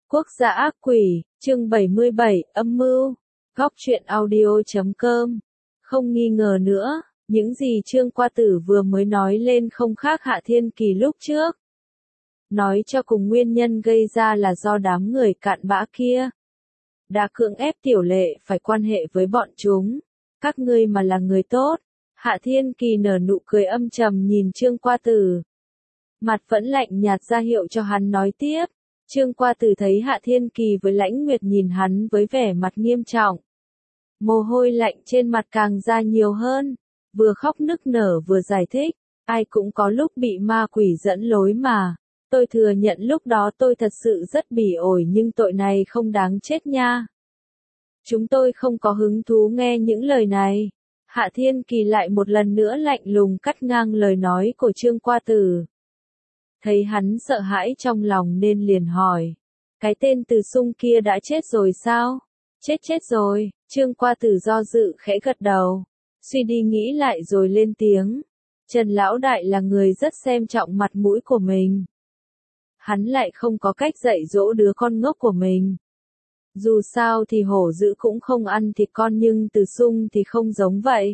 Quốc gia ác quỷ, chương 77, âm mưu. Góc truyện audio.com. Không nghi ngờ nữa, những gì Trương Qua Tử vừa mới nói lên không khác Hạ Thiên Kỳ lúc trước. Nói cho cùng nguyên nhân gây ra là do đám người cặn bã kia đã cưỡng ép Tiểu Lệ phải quan hệ với bọn chúng. Các ngươi mà là người tốt. Hạ Thiên Kỳ nở nụ cười âm trầm nhìn Trương Qua Tử. Mặt vẫn lạnh nhạt ra hiệu cho hắn nói tiếp. Trương Qua Tử thấy Hạ Thiên Kỳ với Lãnh Nguyệt nhìn hắn với vẻ mặt nghiêm trọng. Mồ hôi lạnh trên mặt càng ra nhiều hơn, vừa khóc nức nở vừa giải thích, ai cũng có lúc bị ma quỷ dẫn lối mà. Tôi thừa nhận lúc đó tôi thật sự rất bỉ ổi nhưng tội này không đáng chết nha. Chúng tôi không có hứng thú nghe những lời này. Hạ Thiên Kỳ lại một lần nữa lạnh lùng cắt ngang lời nói của Trương Qua Tử. Thấy hắn sợ hãi trong lòng nên liền hỏi. Cái tên Từ Sung kia đã chết rồi sao? Chết rồi, Trương Qua Tử do dự khẽ gật đầu. Suy đi nghĩ lại rồi lên tiếng. Trần Lão Đại là người rất xem trọng mặt mũi của mình. Hắn lại không có cách dạy dỗ đứa con ngốc của mình. Dù sao thì hổ dữ cũng không ăn thịt con nhưng Từ Sung thì không giống vậy.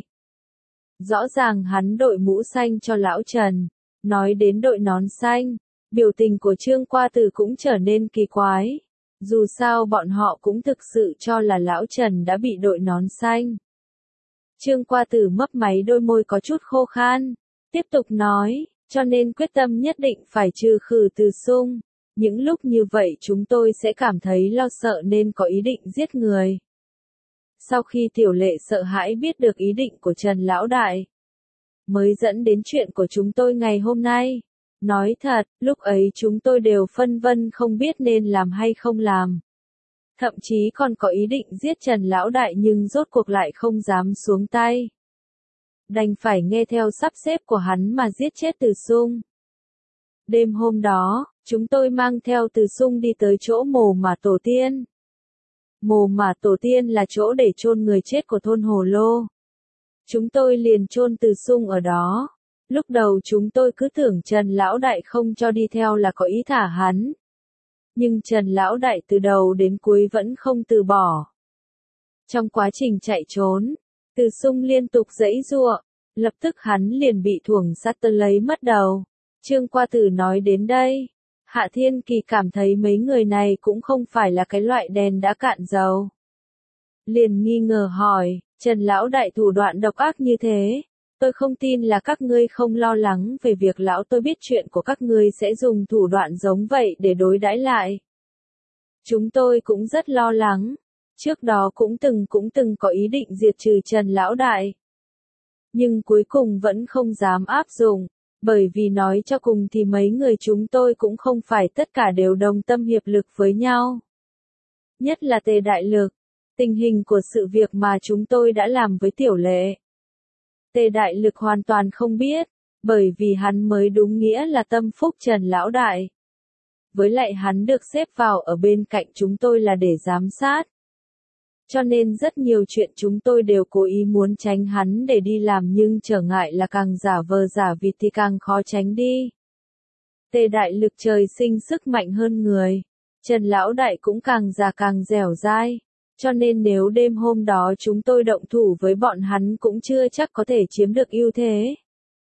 Rõ ràng hắn đội mũ xanh cho Lão Trần. Nói đến đội nón xanh, biểu tình của Trương Qua Tử cũng trở nên kỳ quái. Dù sao bọn họ cũng thực sự cho là Lão Trần đã bị đội nón xanh. Trương Qua Tử mấp máy đôi môi có chút khô khan, tiếp tục nói, cho nên quyết tâm nhất định phải trừ khử Từ Sung. Những lúc như vậy chúng tôi sẽ cảm thấy lo sợ nên có ý định giết người. Sau khi Tiểu Lệ sợ hãi biết được ý định của Trần Lão Đại, mới dẫn đến chuyện của chúng tôi ngày hôm nay. Nói thật, lúc ấy chúng tôi đều phân vân không biết nên làm hay không làm. Thậm chí còn có ý định giết Trần Lão Đại nhưng rốt cuộc lại không dám xuống tay. Đành phải nghe theo sắp xếp của hắn mà giết chết Từ Sung. Đêm hôm đó, chúng tôi mang theo Từ Sung đi tới chỗ mồ mả tổ tiên. Mồ mả tổ tiên là chỗ để chôn người chết của thôn Hồ Lô. Chúng tôi liền chôn Từ Sung ở đó. Lúc đầu chúng tôi cứ tưởng Trần Lão Đại không cho đi theo là có ý thả hắn. Nhưng Trần Lão Đại từ đầu đến cuối vẫn không từ bỏ. Trong quá trình chạy trốn, Từ Sung liên tục giãy giụa, lập tức hắn liền bị thuồng sắt lấy mất đầu. Trương Qua Tử nói đến đây, Hạ Thiên Kỳ cảm thấy mấy người này cũng không phải là cái loại đèn đã cạn dầu. Liền nghi ngờ hỏi, Trần Lão Đại thủ đoạn độc ác như thế, tôi không tin là các ngươi không lo lắng về việc lão tôi biết chuyện của các ngươi sẽ dùng thủ đoạn giống vậy để đối đãi lại. Chúng tôi cũng rất lo lắng, trước đó cũng từng có ý định diệt trừ Trần Lão Đại. Nhưng cuối cùng vẫn không dám áp dụng, bởi vì nói cho cùng thì mấy người chúng tôi cũng không phải tất cả đều đồng tâm hiệp lực với nhau. Nhất là Tề Đại Lực. Tình hình của sự việc mà chúng tôi đã làm với Tiểu Lệ, Tề Đại Lực hoàn toàn không biết, bởi vì hắn mới đúng nghĩa là tâm phúc Trần Lão Đại. Với lại hắn được xếp vào ở bên cạnh chúng tôi là để giám sát. Cho nên rất nhiều chuyện chúng tôi đều cố ý muốn tránh hắn để đi làm nhưng trở ngại là càng giả vờ giả vịt thì càng khó tránh đi. Tề Đại Lực trời sinh sức mạnh hơn người, Trần Lão Đại cũng càng già càng dẻo dai. Cho nên nếu đêm hôm đó chúng tôi động thủ với bọn hắn cũng chưa chắc có thể chiếm được ưu thế.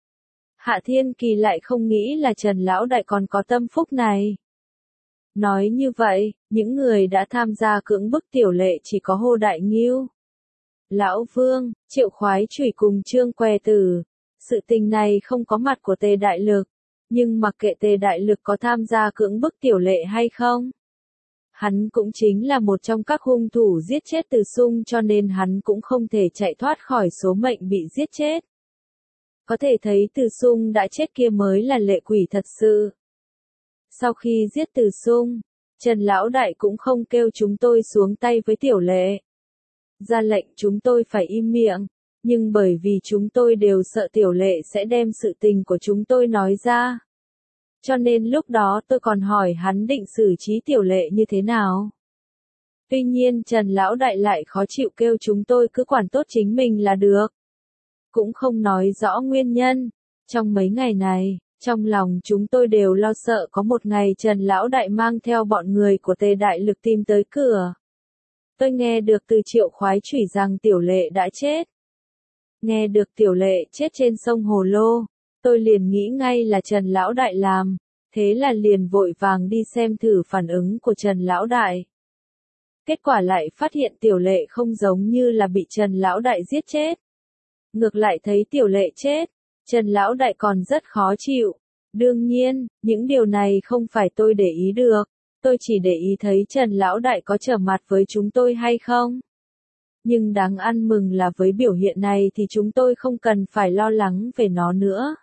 Hạ Thiên Kỳ lại không nghĩ là Trần Lão Đại còn có tâm phúc này. Nói như vậy, những người đã tham gia cưỡng bức Tiểu Lệ chỉ có Hồ Đại Ngưu, Lão Vương, Triệu Khoái Chủy cùng Trương Què Tử. Sự tình này không có mặt của Tề Đại Lực, nhưng mặc kệ Tề Đại Lực có tham gia cưỡng bức Tiểu Lệ hay không, hắn cũng chính là một trong các hung thủ giết chết Từ Sung cho nên hắn cũng không thể chạy thoát khỏi số mệnh bị giết chết. Có thể thấy Từ Sung đã chết kia mới là lệ quỷ thật sự. Sau khi giết Từ Sung, Trần Lão Đại cũng không kêu chúng tôi xuống tay với Tiểu Lệ. Ra lệnh chúng tôi phải im miệng, nhưng bởi vì chúng tôi đều sợ Tiểu Lệ sẽ đem sự tình của chúng tôi nói ra. Cho nên lúc đó tôi còn hỏi hắn định xử trí Tiểu Lệ như thế nào. Tuy nhiên Trần Lão Đại lại khó chịu kêu chúng tôi cứ quản tốt chính mình là được. Cũng không nói rõ nguyên nhân. Trong mấy ngày này, Trong lòng chúng tôi đều lo sợ có một ngày Trần Lão Đại mang theo bọn người của Tề Đại Lực tìm tới cửa. Tôi nghe được từ Triệu Khoái Chủy rằng Tiểu Lệ đã chết. Nghe được Tiểu Lệ chết trên sông Hồ Lô, tôi liền nghĩ ngay là Trần Lão Đại làm, thế là liền vội vàng đi xem thử phản ứng của Trần Lão Đại. Kết quả lại phát hiện Tiểu Lệ không giống như là bị Trần Lão Đại giết chết. Ngược lại thấy Tiểu Lệ chết, Trần Lão Đại còn rất khó chịu. Đương nhiên, những điều này không phải tôi để ý được, tôi chỉ để ý thấy Trần Lão Đại có trở mặt với chúng tôi hay không. Nhưng đáng ăn mừng là với biểu hiện này thì chúng tôi không cần phải lo lắng về nó nữa.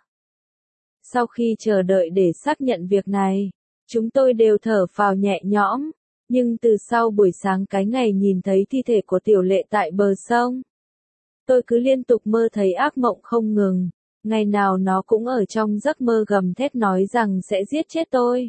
Sau khi chờ đợi để xác nhận việc này, chúng tôi đều thở phào nhẹ nhõm, nhưng từ sau buổi sáng cái ngày nhìn thấy thi thể của Tiểu Lệ tại bờ sông, tôi cứ liên tục mơ thấy ác mộng không ngừng, ngày nào nó cũng ở trong giấc mơ gầm thét nói rằng sẽ giết chết tôi.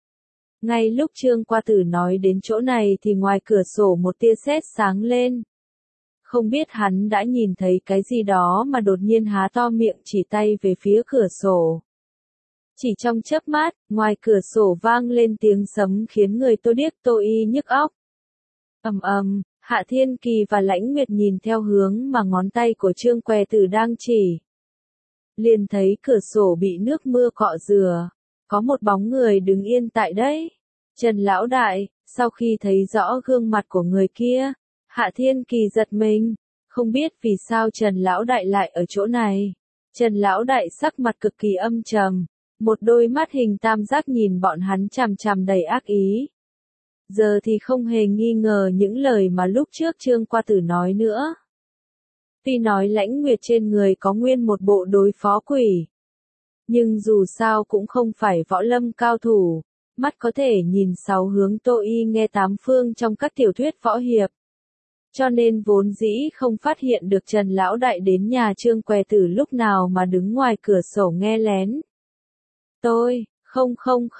Ngay lúc Trương Qua Tử nói đến chỗ này thì ngoài cửa sổ một tia sét sáng lên. Không biết hắn đã nhìn thấy cái gì đó mà đột nhiên há to miệng chỉ tay về phía cửa sổ. Chỉ trong chớp mắt, ngoài cửa sổ vang lên tiếng sấm khiến người tôi điếc tôi y nhức óc. Ầm ầm, Hạ Thiên Kỳ và Lãnh Nguyệt nhìn theo hướng mà ngón tay của Trương Què Tử đang chỉ. Liền thấy cửa sổ bị nước mưa cọ rửa, có một bóng người đứng yên tại đấy. Trần Lão Đại, sau khi thấy rõ gương mặt của người kia, Hạ Thiên Kỳ giật mình, không biết vì sao Trần Lão Đại lại ở chỗ này. Trần Lão Đại sắc mặt cực kỳ âm trầm, một đôi mắt hình tam giác nhìn bọn hắn chằm chằm đầy ác ý. Giờ thì không hề nghi ngờ những lời mà lúc trước Trương Qua Tử nói nữa. Tuy nói Lãnh Nguyệt trên người có nguyên một bộ đối phó quỷ, nhưng dù sao cũng không phải võ lâm cao thủ, mắt có thể nhìn sáu hướng tô y nghe tám phương trong các tiểu thuyết võ hiệp. Cho nên vốn dĩ không phát hiện được Trần Lão Đại đến nhà Trương Què Tử lúc nào mà đứng ngoài cửa sổ nghe lén. Tôi, không,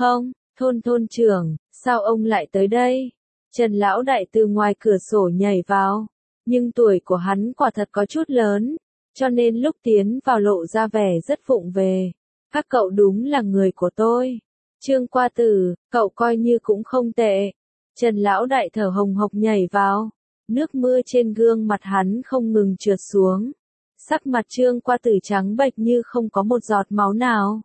thôn trưởng, sao ông lại tới đây? Trần Lão Đại từ ngoài cửa sổ nhảy vào, nhưng tuổi của hắn quả thật có chút lớn, cho nên lúc tiến vào lộ ra vẻ rất vụng về. Các cậu đúng là người của tôi. Trương Qua Tử, cậu coi như cũng không tệ. Trần Lão Đại thở hồng hộc nhảy vào, nước mưa trên gương mặt hắn không ngừng trượt xuống. Sắc mặt Trương Qua Tử trắng bệch như không có một giọt máu nào.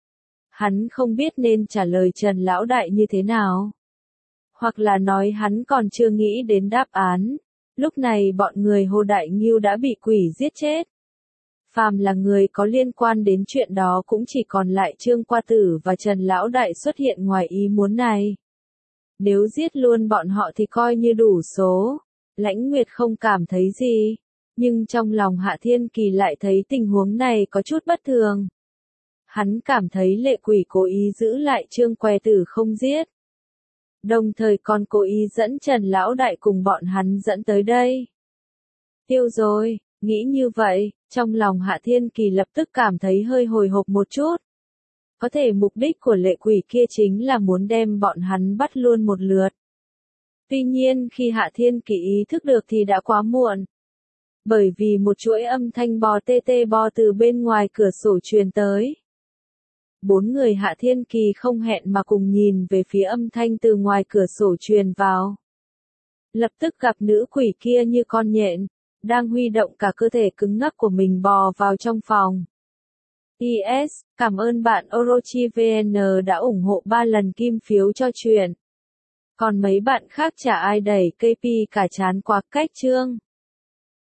Hắn không biết nên trả lời Trần Lão Đại như thế nào. Hoặc là nói hắn còn chưa nghĩ đến đáp án. Lúc này bọn người Hồ Đại Ngưu đã bị quỷ giết chết. Phàm là người có liên quan đến chuyện đó cũng chỉ còn lại Trương Qua Tử và Trần Lão Đại xuất hiện ngoài ý muốn này. Nếu giết luôn bọn họ thì coi như đủ số. Lãnh Nguyệt không cảm thấy gì, nhưng trong lòng Hạ Thiên Kỳ lại thấy tình huống này có chút bất thường. Hắn cảm thấy lệ quỷ cố ý giữ lại Trương Què Tử không giết. Đồng thời còn cố ý dẫn Trần Lão Đại cùng bọn hắn dẫn tới đây. Tiêu rồi, nghĩ như vậy, trong lòng Hạ Thiên Kỳ lập tức cảm thấy hơi hồi hộp một chút. Có thể mục đích của lệ quỷ kia chính là muốn đem bọn hắn bắt luôn một lượt. Tuy nhiên khi Hạ Thiên Kỳ ý thức được thì đã quá muộn. Bởi vì một chuỗi âm thanh bò tê tê bò từ bên ngoài cửa sổ truyền tới. Bốn người Hạ Thiên Kỳ không hẹn mà cùng nhìn về phía âm thanh từ ngoài cửa sổ truyền vào. Lập tức gặp nữ quỷ kia như con nhện, đang huy động cả cơ thể cứng ngắc của mình bò vào trong phòng. PS, cảm ơn bạn OrochiVN đã ủng hộ 3 lần kim phiếu cho chuyện. Còn mấy bạn khác chả ai đẩy KP cả chán quá cách chương.